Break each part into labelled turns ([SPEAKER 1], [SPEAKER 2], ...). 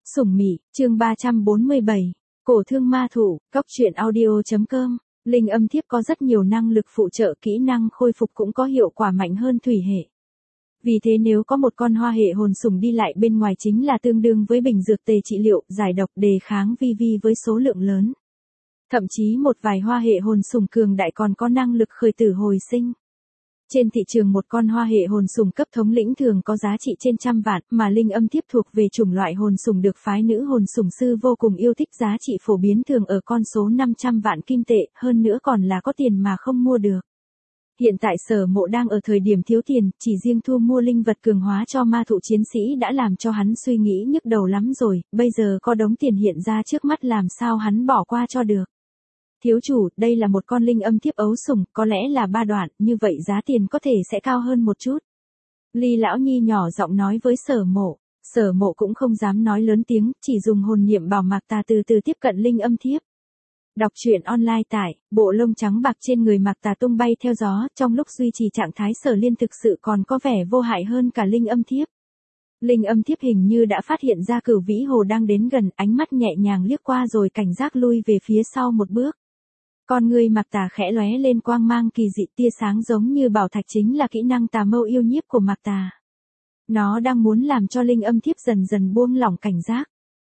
[SPEAKER 1] Sủng Mị, chương 347. Cổ thương ma thủ, Cóc truyện audio.com. Linh âm thiếp có rất nhiều năng lực phụ trợ, kỹ năng khôi phục cũng có hiệu quả mạnh hơn thủy hệ. Vì thế nếu có một con hoa hệ hồn sủng đi lại bên ngoài chính là tương đương với bình dược tề trị liệu, giải độc, đề kháng vi với số lượng lớn. Thậm chí một vài hoa hệ hồn sủng cường đại còn có năng lực khởi tử hồi sinh. Trên thị trường một con hoa hệ hồn sủng cấp thống lĩnh thường có giá trị trên trăm vạn, mà linh âm thiếp thuộc về chủng loại hồn sủng được phái nữ hồn sủng sư vô cùng yêu thích, giá trị phổ biến thường ở con số 500 vạn kim tệ, hơn nữa còn là có tiền mà không mua được. Hiện tại Sở Mộ đang ở thời điểm thiếu tiền, chỉ riêng thu mua linh vật cường hóa cho ma thụ chiến sĩ đã làm cho hắn suy nghĩ nhức đầu lắm rồi, bây giờ có đống tiền hiện ra trước mắt làm sao hắn bỏ qua cho được. Thiếu chủ, đây là một con linh âm thiếp ấu sủng, có lẽ là 3 đoạn, như vậy giá tiền có thể sẽ cao hơn một chút. Ly lão nhi nhỏ giọng nói với Sở Mộ. Sở Mộ cũng không dám nói lớn tiếng, chỉ dùng hồn niệm bảo Mạc Tà từ từ tiếp cận linh âm thiếp. Đọc truyện online tại, bộ lông trắng bạc trên người Mạc Tà tung bay theo gió, trong lúc duy trì trạng thái sở liên thực sự còn có vẻ vô hại hơn cả linh âm thiếp. Linh âm thiếp hình như đã phát hiện ra Cửu Vĩ Hồ đang đến gần, ánh mắt nhẹ nhàng liếc qua rồi cảnh giác lui về phía sau một bước. Con người Mạc Tà khẽ lóe lên quang mang kỳ dị, tia sáng giống như bảo thạch chính là kỹ năng tà mâu yêu nhiếp của Mạc Tà. Nó đang muốn làm cho linh âm thiếp dần dần buông lỏng cảnh giác.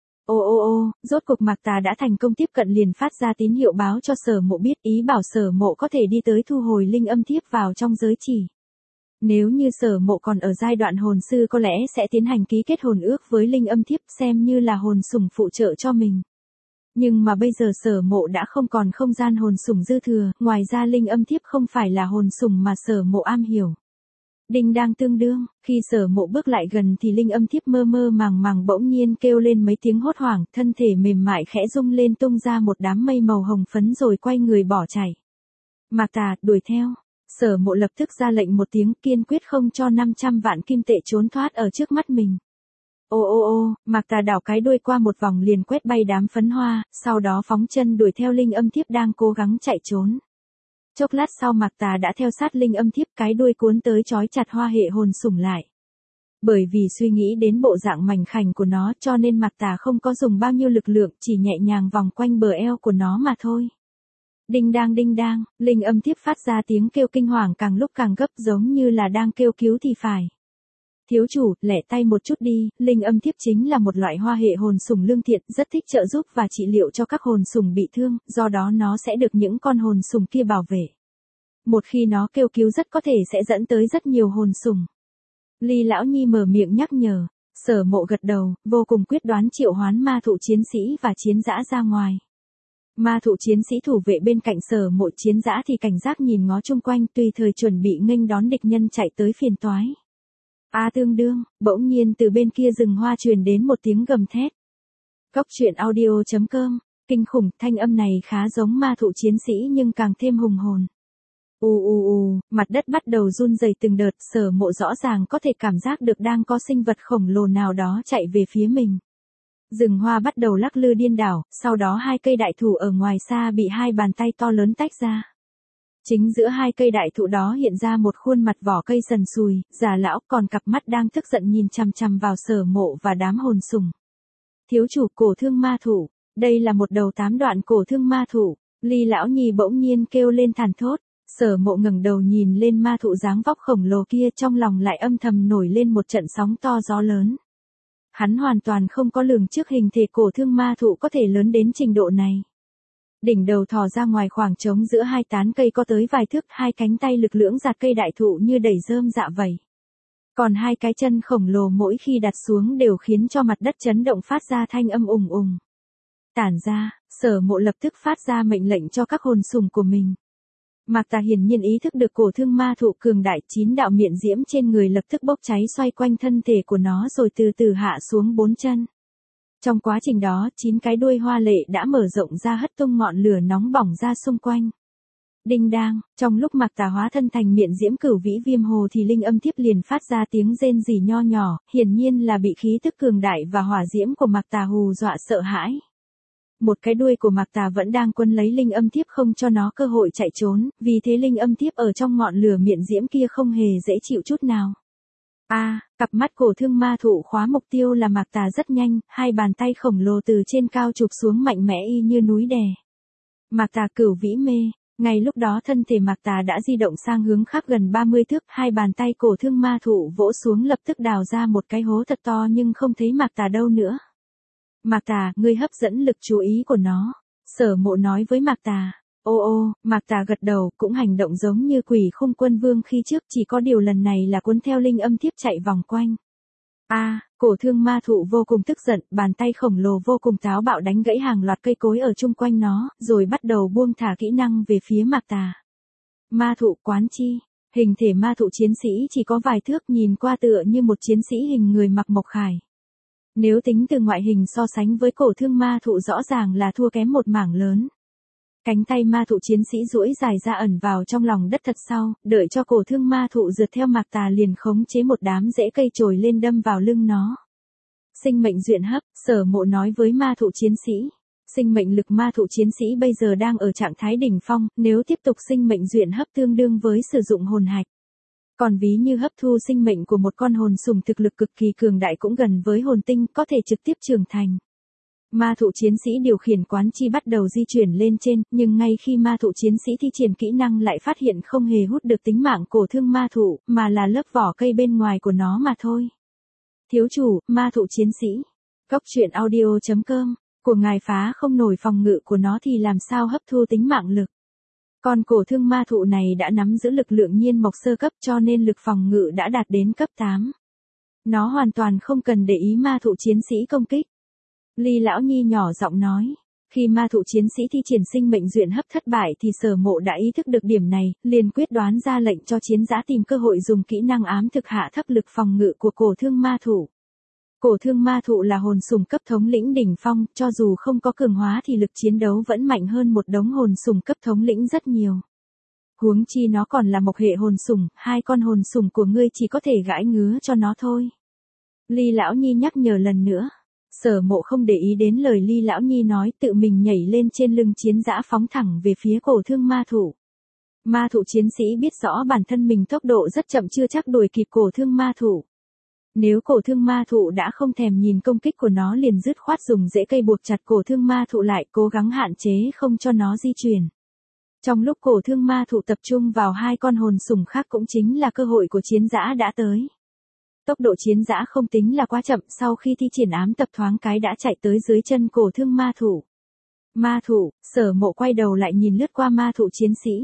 [SPEAKER 1] Ô, rốt cuộc Mạc Tà đã thành công tiếp cận liền phát ra tín hiệu báo cho Sở Mộ biết, ý bảo Sở Mộ có thể đi tới thu hồi linh âm thiếp vào trong giới chỉ. Nếu như Sở Mộ còn ở giai đoạn hồn sư có lẽ sẽ tiến hành ký kết hồn ước với linh âm thiếp xem như là hồn sủng phụ trợ cho mình. Nhưng mà bây giờ Sở Mộ đã không còn không gian hồn sủng dư thừa, ngoài ra linh âm thiếp không phải là hồn sủng mà Sở Mộ am hiểu. Đinh đang tương đương, khi Sở Mộ bước lại gần thì linh âm thiếp mơ màng bỗng nhiên kêu lên mấy tiếng hốt hoảng, thân thể mềm mại khẽ rung lên tung ra một đám mây màu hồng phấn rồi quay người bỏ chạy. Mạc Tà, đuổi theo. Sở Mộ lập tức ra lệnh một tiếng, kiên quyết không cho 500 vạn kim tệ trốn thoát ở trước mắt mình. Ô, Mạc Tà đảo cái đuôi qua một vòng liền quét bay đám phấn hoa, sau đó phóng chân đuổi theo linh âm thiếp đang cố gắng chạy trốn. Chốc lát sau Mạc Tà đã theo sát linh âm thiếp, cái đuôi cuốn tới trói chặt hoa hệ hồn sủng lại. Bởi vì suy nghĩ đến bộ dạng mảnh khảnh của nó cho nên Mạc Tà không có dùng bao nhiêu lực lượng, chỉ nhẹ nhàng vòng quanh bờ eo của nó mà thôi. Đinh đang, linh âm thiếp phát ra tiếng kêu kinh hoàng càng lúc càng gấp giống như là đang kêu cứu thì phải. Thiếu chủ, lẹ tay một chút đi, linh âm thiếp chính là một loại hoa hệ hồn sủng lương thiện, rất thích trợ giúp và trị liệu cho các hồn sủng bị thương, do đó nó sẽ được những con hồn sủng kia bảo vệ. Một khi nó kêu cứu rất có thể sẽ dẫn tới rất nhiều hồn sủng. Ly lão nhi mở miệng nhắc nhở, Sở Mộ gật đầu, vô cùng quyết đoán triệu hoán ma thụ chiến sĩ và chiến dã ra ngoài. Ma thụ chiến sĩ thủ vệ bên cạnh Sở Mộ, chiến dã thì cảnh giác nhìn ngó chung quanh tùy thời chuẩn bị nghênh đón địch nhân chạy tới phiền toái. Tương đương, bỗng nhiên từ bên kia rừng hoa truyền đến một tiếng gầm thét. Cóc truyện audio.com, kinh khủng, thanh âm này khá giống ma thụ chiến sĩ nhưng càng thêm hùng hồn. Mặt đất bắt đầu run rẩy từng đợt, Sở Mộ rõ ràng có thể cảm giác được đang có sinh vật khổng lồ nào đó chạy về phía mình. Rừng hoa bắt đầu lắc lư điên đảo, sau đó hai cây đại thụ ở ngoài xa bị hai bàn tay to lớn tách ra. Chính giữa hai cây đại thụ đó hiện ra một khuôn mặt vỏ cây sần sùi, già lão, còn cặp mắt đang tức giận nhìn chằm chằm vào Sở Mộ và đám hồn sủng. Thiếu chủ, cổ thương ma thủ, đây là một đầu 8 đoạn cổ thương ma thủ. Ly lão nhi bỗng nhiên kêu lên thản thốt. Sở Mộ ngẩng đầu nhìn lên ma thụ dáng vóc khổng lồ kia, trong lòng lại âm thầm nổi lên một trận sóng to gió lớn. Hắn hoàn toàn không có lường trước hình thể cổ thương ma thụ có thể lớn đến trình độ này. Đỉnh đầu thò ra ngoài khoảng trống giữa hai tán cây có tới vài thước, hai cánh tay lực lưỡng giạt cây đại thụ như đẩy rơm dạ vậy. Còn hai cái chân khổng lồ mỗi khi đặt xuống đều khiến cho mặt đất chấn động phát ra thanh âm ùng. Tản ra, Sở Mộ lập tức phát ra mệnh lệnh cho các hồn sủng của mình. Mạc Tà hiển nhiên ý thức được cổ thương ma thụ cường đại, 9 đạo miện diễm trên người lập tức bốc cháy xoay quanh thân thể của nó rồi từ từ hạ xuống 4 chân. Trong quá trình đó, 9 cái đuôi hoa lệ đã mở rộng ra hất tung ngọn lửa nóng bỏng ra xung quanh. Đinh đang, trong lúc Mạc Tà hóa thân thành miện diễm Cửu Vĩ Viêm Hồ thì linh âm thiếp liền phát ra tiếng rên rỉ nho nhỏ, hiển nhiên là bị khí tức cường đại và hỏa diễm của Mạc Tà hù dọa sợ hãi. Một cái đuôi của Mạc Tà vẫn đang quấn lấy linh âm thiếp không cho nó cơ hội chạy trốn, vì thế linh âm thiếp ở trong ngọn lửa miện diễm kia không hề dễ chịu chút nào. Cặp mắt cổ thương ma thụ khóa mục tiêu là Mạc Tà rất nhanh, hai bàn tay khổng lồ từ trên cao chụp xuống mạnh mẽ y như núi đè. Mạc Tà cửu vĩ mê, ngay lúc đó thân thể Mạc Tà đã di động sang hướng khác gần 30 thước, hai bàn tay cổ thương ma thụ vỗ xuống lập tức đào ra một cái hố thật to nhưng không thấy Mạc Tà đâu nữa. Mạc Tà, ngươi hấp dẫn lực chú ý của nó. Sở Mộ nói với Mạc Tà. Mạc Tà gật đầu, cũng hành động giống như Quỷ Khung Quân Vương khi trước, chỉ có điều lần này là cuốn theo linh âm thiếp chạy vòng quanh. Cổ thương ma thụ vô cùng tức giận, bàn tay khổng lồ vô cùng táo bạo đánh gãy hàng loạt cây cối ở chung quanh nó, rồi bắt đầu buông thả kỹ năng về phía Mạc Tà. Ma thụ quán chi, hình thể ma thụ chiến sĩ chỉ có vài thước, nhìn qua tựa như một chiến sĩ hình người mặc mộc khải. Nếu tính từ ngoại hình so sánh với cổ thương ma thụ rõ ràng là thua kém một mảng lớn. Cánh tay ma thụ chiến sĩ duỗi dài ra ẩn vào trong lòng đất thật sau, đợi cho cổ thương ma thụ rượt theo Mạc Tà liền khống chế một đám rễ cây trồi lên đâm vào lưng nó. Sinh mệnh duyện hấp, Sở Mộ nói với ma thụ chiến sĩ. Sinh mệnh lực ma thụ chiến sĩ bây giờ đang ở trạng thái đỉnh phong, nếu tiếp tục sinh mệnh duyện hấp tương đương với sử dụng hồn hạch. Còn ví như hấp thu sinh mệnh của một con hồn sùng thực lực cực kỳ cường đại cũng gần với hồn tinh, có thể trực tiếp trưởng thành. Ma thụ chiến sĩ điều khiển quán chi bắt đầu di chuyển lên trên, nhưng ngay khi ma thụ chiến sĩ thi triển kỹ năng lại phát hiện không hề hút được tính mạng cổ thương ma thụ, mà là lớp vỏ cây bên ngoài của nó mà thôi. Thiếu chủ, ma thụ chiến sĩ. Góc truyện audio.com, của ngài phá không nổi phòng ngự của nó thì làm sao hấp thu tính mạng lực. Còn cổ thương ma thụ này đã nắm giữ lực lượng nhiên mộc sơ cấp cho nên lực phòng ngự đã đạt đến cấp 8. Nó hoàn toàn không cần để ý ma thụ chiến sĩ công kích. Ly Lão Nhi nhỏ giọng nói. Khi ma thụ chiến sĩ thi triển sinh mệnh duyện hấp thất bại thì Sở Mộ đã ý thức được điểm này, liền quyết đoán ra lệnh cho chiến giã tìm cơ hội dùng kỹ năng ám thực hạ thấp lực phòng ngự của cổ thương ma thụ. Cổ thương ma thụ là hồn sùng cấp thống lĩnh đỉnh phong, cho dù không có cường hóa thì lực chiến đấu vẫn mạnh hơn một đống hồn sùng cấp thống lĩnh rất nhiều. Huống chi nó còn là mộc hệ hồn sùng, hai con hồn sùng của ngươi chỉ có thể gãi ngứa cho nó thôi. Ly Lão Nhi nhắc nhở lần nữa. Sở Mộ không để ý đến lời Ly Lão Nhi nói, tự mình nhảy lên trên lưng chiến giã phóng thẳng về phía cổ thương ma thụ. Ma thụ chiến sĩ biết rõ bản thân mình tốc độ rất chậm chưa chắc đuổi kịp cổ thương ma thụ. Nếu cổ thương ma thụ đã không thèm nhìn công kích của nó liền dứt khoát dùng rễ cây buộc chặt cổ thương ma thụ lại, cố gắng hạn chế không cho nó di chuyển. Trong lúc cổ thương ma thụ tập trung vào hai con hồn sùng khác cũng chính là cơ hội của chiến giã đã tới. Tốc độ chiến giã không tính là quá chậm, sau khi thi triển ám tập thoáng cái đã chạy tới dưới chân cổ thương ma thụ. Ma thụ, Sở Mộ quay đầu lại nhìn lướt qua ma thụ chiến sĩ.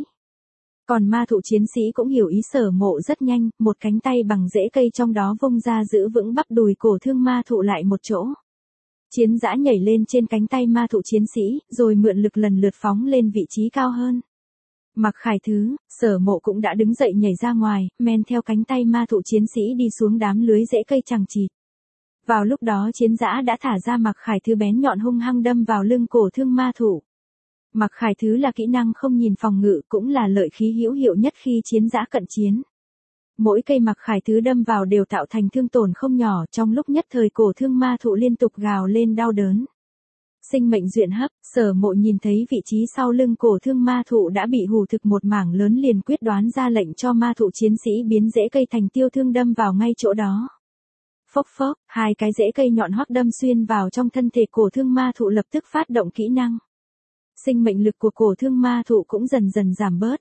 [SPEAKER 1] Còn ma thụ chiến sĩ cũng hiểu ý Sở Mộ rất nhanh, một cánh tay bằng rễ cây trong đó vung ra giữ vững bắp đùi cổ thương ma thụ lại một chỗ. Chiến giã nhảy lên trên cánh tay ma thụ chiến sĩ, rồi mượn lực lần lượt phóng lên vị trí cao hơn. Mặc Khải Thứ, Sở Mộ cũng đã đứng dậy nhảy ra ngoài, men theo cánh tay ma thụ chiến sĩ đi xuống đám lưới rễ cây chằng chịt. Vào lúc đó chiến giã đã thả ra Mặc Khải Thứ bén nhọn hung hăng đâm vào lưng cổ thương ma thụ. Mặc Khải Thứ là kỹ năng không nhìn phòng ngự, cũng là lợi khí hữu hiệu nhất khi chiến giã cận chiến. Mỗi cây Mặc Khải Thứ đâm vào đều tạo thành thương tổn không nhỏ, trong lúc nhất thời cổ thương ma thụ liên tục gào lên đau đớn. Sinh mệnh duyện hấp, Sở Mộ nhìn thấy vị trí sau lưng cổ thương ma thụ đã bị hù thực một mảng lớn liền quyết đoán ra lệnh cho ma thụ chiến sĩ biến rễ cây thành tiêu thương đâm vào ngay chỗ đó. Phốc phốc, hai cái rễ cây nhọn hoắc đâm xuyên vào trong thân thể cổ thương ma thụ lập tức phát động kỹ năng. Sinh mệnh lực của cổ thương ma thụ cũng dần dần giảm bớt.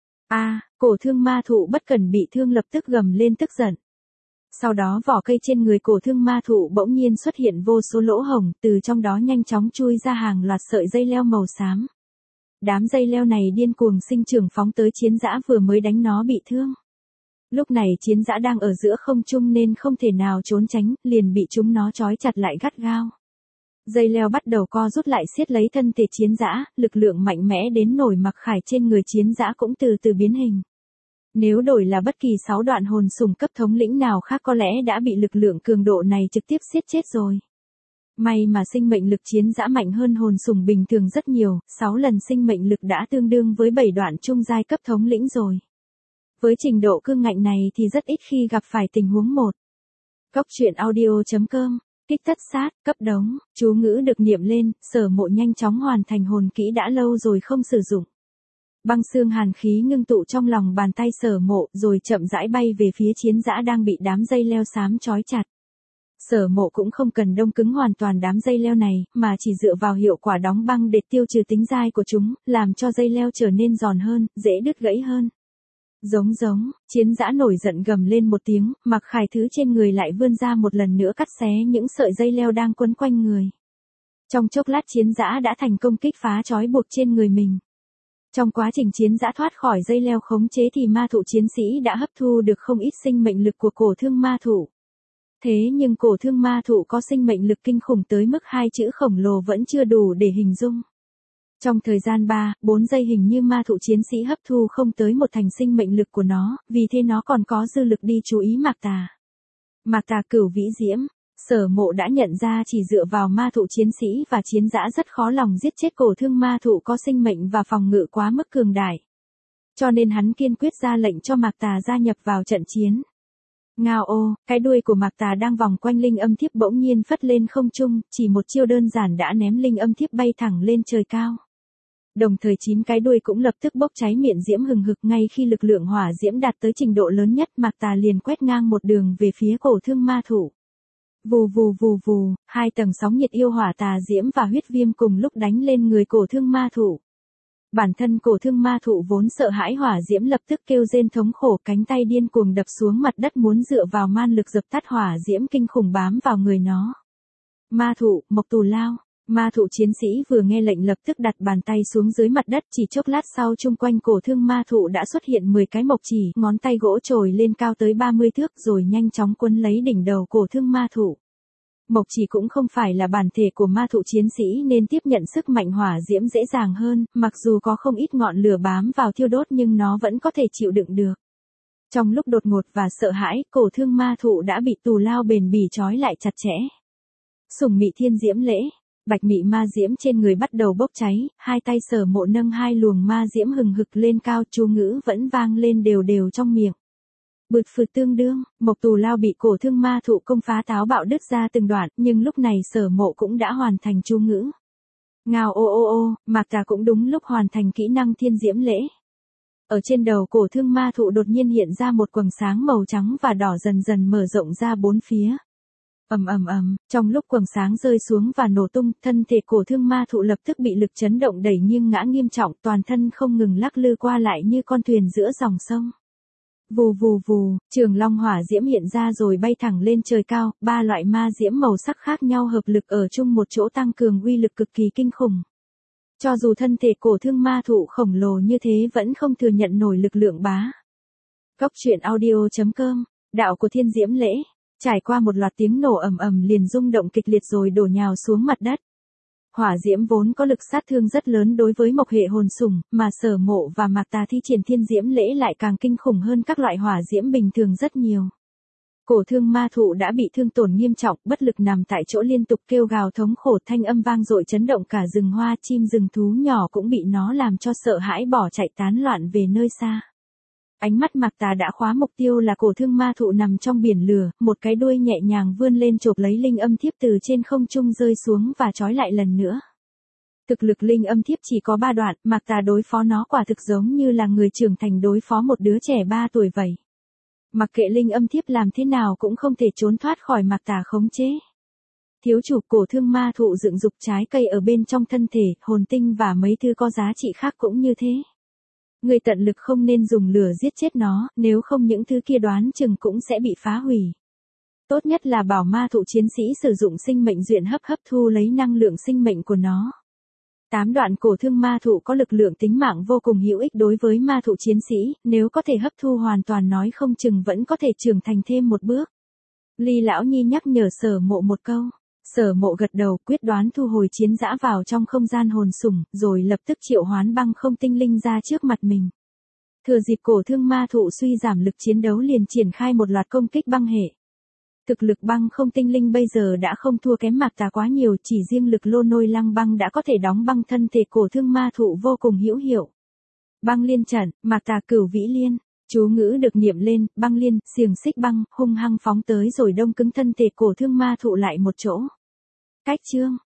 [SPEAKER 1] Cổ thương ma thụ bất cần bị thương lập tức gầm lên tức giận. Sau đó vỏ cây trên người cổ thương ma thụ bỗng nhiên xuất hiện vô số lỗ hổng, từ trong đó nhanh chóng chui ra hàng loạt sợi dây leo màu xám. Đám dây leo này điên cuồng sinh trưởng phóng tới chiến giã vừa mới đánh nó bị thương. Lúc này chiến giã đang ở giữa không trung nên không thể nào trốn tránh, liền bị chúng nó trói chặt lại gắt gao. Dây leo bắt đầu co rút lại siết lấy thân thể chiến giã, lực lượng mạnh mẽ đến nổi Mặc Khải trên người chiến giã cũng từ từ biến hình. Nếu đổi là bất kỳ 6 đoạn hồn sùng cấp thống lĩnh nào khác có lẽ đã bị lực lượng cường độ này trực tiếp siết chết rồi. May mà sinh mệnh lực chiến giã mạnh hơn hồn sùng bình thường rất nhiều, 6 lần sinh mệnh lực đã tương đương với 7 đoạn trung giai cấp thống lĩnh rồi. Với trình độ cương ngạnh này thì rất ít khi gặp phải tình huống một. Góc truyện audio.com, kích thất sát, cấp đống, chú ngữ được niệm lên, Sở Mộ nhanh chóng hoàn thành hồn kỹ đã lâu rồi không sử dụng. Băng xương hàn khí ngưng tụ trong lòng bàn tay Sở Mộ rồi chậm rãi bay về phía chiến dã đang bị đám dây leo xám trói chặt. Sở Mộ cũng không cần đông cứng hoàn toàn đám dây leo này, mà chỉ dựa vào hiệu quả đóng băng để tiêu trừ tính dai của chúng, làm cho dây leo trở nên giòn hơn, dễ đứt gãy hơn. Giống giống, chiến dã nổi giận gầm lên một tiếng, mặc khải thứ trên người lại vươn ra một lần nữa cắt xé những sợi dây leo đang quấn quanh người. Trong chốc lát chiến dã đã thành công kích phá trói buộc trên người mình. Trong quá trình chiến dã thoát khỏi dây leo khống chế thì ma thụ chiến sĩ đã hấp thu được không ít sinh mệnh lực của cổ thương ma thụ. Thế nhưng cổ thương ma thụ có sinh mệnh lực kinh khủng tới mức hai chữ khổng lồ vẫn chưa đủ để hình dung. Trong thời gian 3-4 giây hình như ma thụ chiến sĩ hấp thu không tới một thành sinh mệnh lực của nó, vì thế nó còn có dư lực đi chú ý Mạc Tà. Mạc Tà cửu vĩ diễm, Sở Mộ đã nhận ra chỉ dựa vào ma thụ chiến sĩ và chiến dã rất khó lòng giết chết cổ thương ma thụ có sinh mệnh và phòng ngự quá mức cường đại. Cho nên hắn kiên quyết ra lệnh cho Mạc Tà gia nhập vào trận chiến. Ngao ô, cái đuôi của Mạc Tà đang vòng quanh linh âm thiếp bỗng nhiên phất lên không trung, chỉ một chiêu đơn giản đã ném linh âm thiếp bay thẳng lên trời cao. Đồng thời 9 cái đuôi cũng lập tức bốc cháy miệng diễm hừng hực, ngay khi lực lượng hỏa diễm đạt tới trình độ lớn nhất, Mạc Tà liền quét ngang một đường về phía cổ thương ma thụ. Vù vù vù vù, hai tầng sóng nhiệt yêu hỏa tà diễm và huyết viêm cùng lúc đánh lên người cổ thương ma thụ. Bản thân cổ thương ma thụ vốn sợ hãi hỏa diễm lập tức kêu rên thống khổ, cánh tay điên cuồng đập xuống mặt đất muốn dựa vào man lực dập tắt hỏa diễm kinh khủng bám vào người nó. Ma thụ, mộc tù lao. Ma thụ chiến sĩ vừa nghe lệnh lập tức đặt bàn tay xuống dưới mặt đất, chỉ chốc lát sau chung quanh cổ thương ma thụ đã xuất hiện 10 cái mộc chỉ, ngón tay gỗ trồi lên cao tới 30 thước rồi nhanh chóng quấn lấy đỉnh đầu cổ thương ma thụ. Mộc chỉ cũng không phải là bản thể của ma thụ chiến sĩ nên tiếp nhận sức mạnh hỏa diễm dễ dàng hơn, mặc dù có không ít ngọn lửa bám vào thiêu đốt nhưng nó vẫn có thể chịu đựng được. Trong lúc đột ngột và sợ hãi, cổ thương ma thụ đã bị tù lao bền bỉ trói lại chặt chẽ. Sủng mị thiên diễm lễ. Bạch mị ma diễm trên người bắt đầu bốc cháy, hai tay Sở Mộ nâng hai luồng ma diễm hừng hực lên cao, chú ngữ vẫn vang lên đều đều trong miệng. Bực phừ tương đương, mộc tù lao bị cổ thương ma thụ công phá táo bạo đứt ra từng đoạn, nhưng lúc này Sở Mộ cũng đã hoàn thành chú ngữ. Ngao ô ô ô, Mạc Tà cũng đúng lúc hoàn thành kỹ năng thiên diễm lễ. Ở trên đầu cổ thương ma thụ đột nhiên hiện ra một quầng sáng màu trắng và đỏ dần dần mở rộng ra bốn phía. Trong lúc quầng sáng rơi xuống và nổ tung, thân thể cổ thương ma thụ lập tức bị lực chấn động đẩy nghiêng ngã nghiêm trọng, toàn thân không ngừng lắc lư qua lại như con thuyền giữa dòng sông. Vù vù vù, trường long hỏa diễm hiện ra rồi bay thẳng lên trời cao, ba loại ma diễm màu sắc khác nhau hợp lực ở chung một chỗ tăng cường uy lực cực kỳ kinh khủng. Cho dù thân thể cổ thương ma thụ khổng lồ như thế vẫn không thừa nhận nổi lực lượng bá. Góc truyện audio.com, đạo của thiên diễm lễ. Trải qua một loạt tiếng nổ ầm ầm liền rung động kịch liệt rồi đổ nhào xuống mặt đất. Hỏa diễm vốn có lực sát thương rất lớn đối với mộc hệ hồn sủng, mà Sở Mộ và Mạc Tà thi triển thiên diễm lễ lại càng kinh khủng hơn các loại hỏa diễm bình thường rất nhiều. Cổ thương ma thụ đã bị thương tổn nghiêm trọng, bất lực nằm tại chỗ liên tục kêu gào thống khổ, thanh âm vang dội chấn động cả rừng hoa, chim rừng thú nhỏ cũng bị nó làm cho sợ hãi bỏ chạy tán loạn về nơi xa. Ánh mắt Mạc Tà đã khóa mục tiêu là cổ thương ma thụ nằm trong biển lửa, một cái đuôi nhẹ nhàng vươn lên chộp lấy linh âm thiếp từ trên không trung rơi xuống và trói lại lần nữa. Thực lực linh âm thiếp chỉ có 3 đoạn, Mạc Tà đối phó nó quả thực giống như là người trưởng thành đối phó một đứa trẻ 3 tuổi vậy. Mặc kệ linh âm thiếp làm thế nào cũng không thể trốn thoát khỏi Mạc Tà khống chế. Thiếu chủ cổ thương ma thụ dựng dục trái cây ở bên trong thân thể, hồn tinh và mấy thứ có giá trị khác cũng như thế. Người tận lực không nên dùng lửa giết chết nó, nếu không những thứ kia đoán chừng cũng sẽ bị phá hủy. Tốt nhất là bảo ma thụ chiến sĩ sử dụng sinh mệnh duyện hấp thu lấy năng lượng sinh mệnh của nó. 8 đoạn cổ thương ma thụ có lực lượng tính mạng vô cùng hữu ích đối với ma thụ chiến sĩ, nếu có thể hấp thu hoàn toàn nói không chừng vẫn có thể trưởng thành thêm một bước. Ly lão nhi nhắc nhở Sở Mộ một câu. Sở Mộ gật đầu quyết đoán thu hồi chiến dã vào trong không gian hồn sủng, rồi lập tức triệu hoán băng không tinh linh ra trước mặt mình. Thừa dịp cổ thương ma thụ suy giảm lực chiến đấu liền triển khai một loạt công kích băng hệ. Thực lực băng không tinh linh bây giờ đã không thua kém Mạc Tà quá nhiều, chỉ riêng lực lô nôi lăng băng đã có thể đóng băng thân thể cổ thương ma thụ vô cùng hữu hiệu. Băng liên trận, Mạc Tà cửu vĩ liên. Chú ngữ được niệm lên, băng liên, xiềng xích băng, hung hăng phóng tới rồi đông cứng thân thể cổ thương ma thụ lại một chỗ. Cách chương.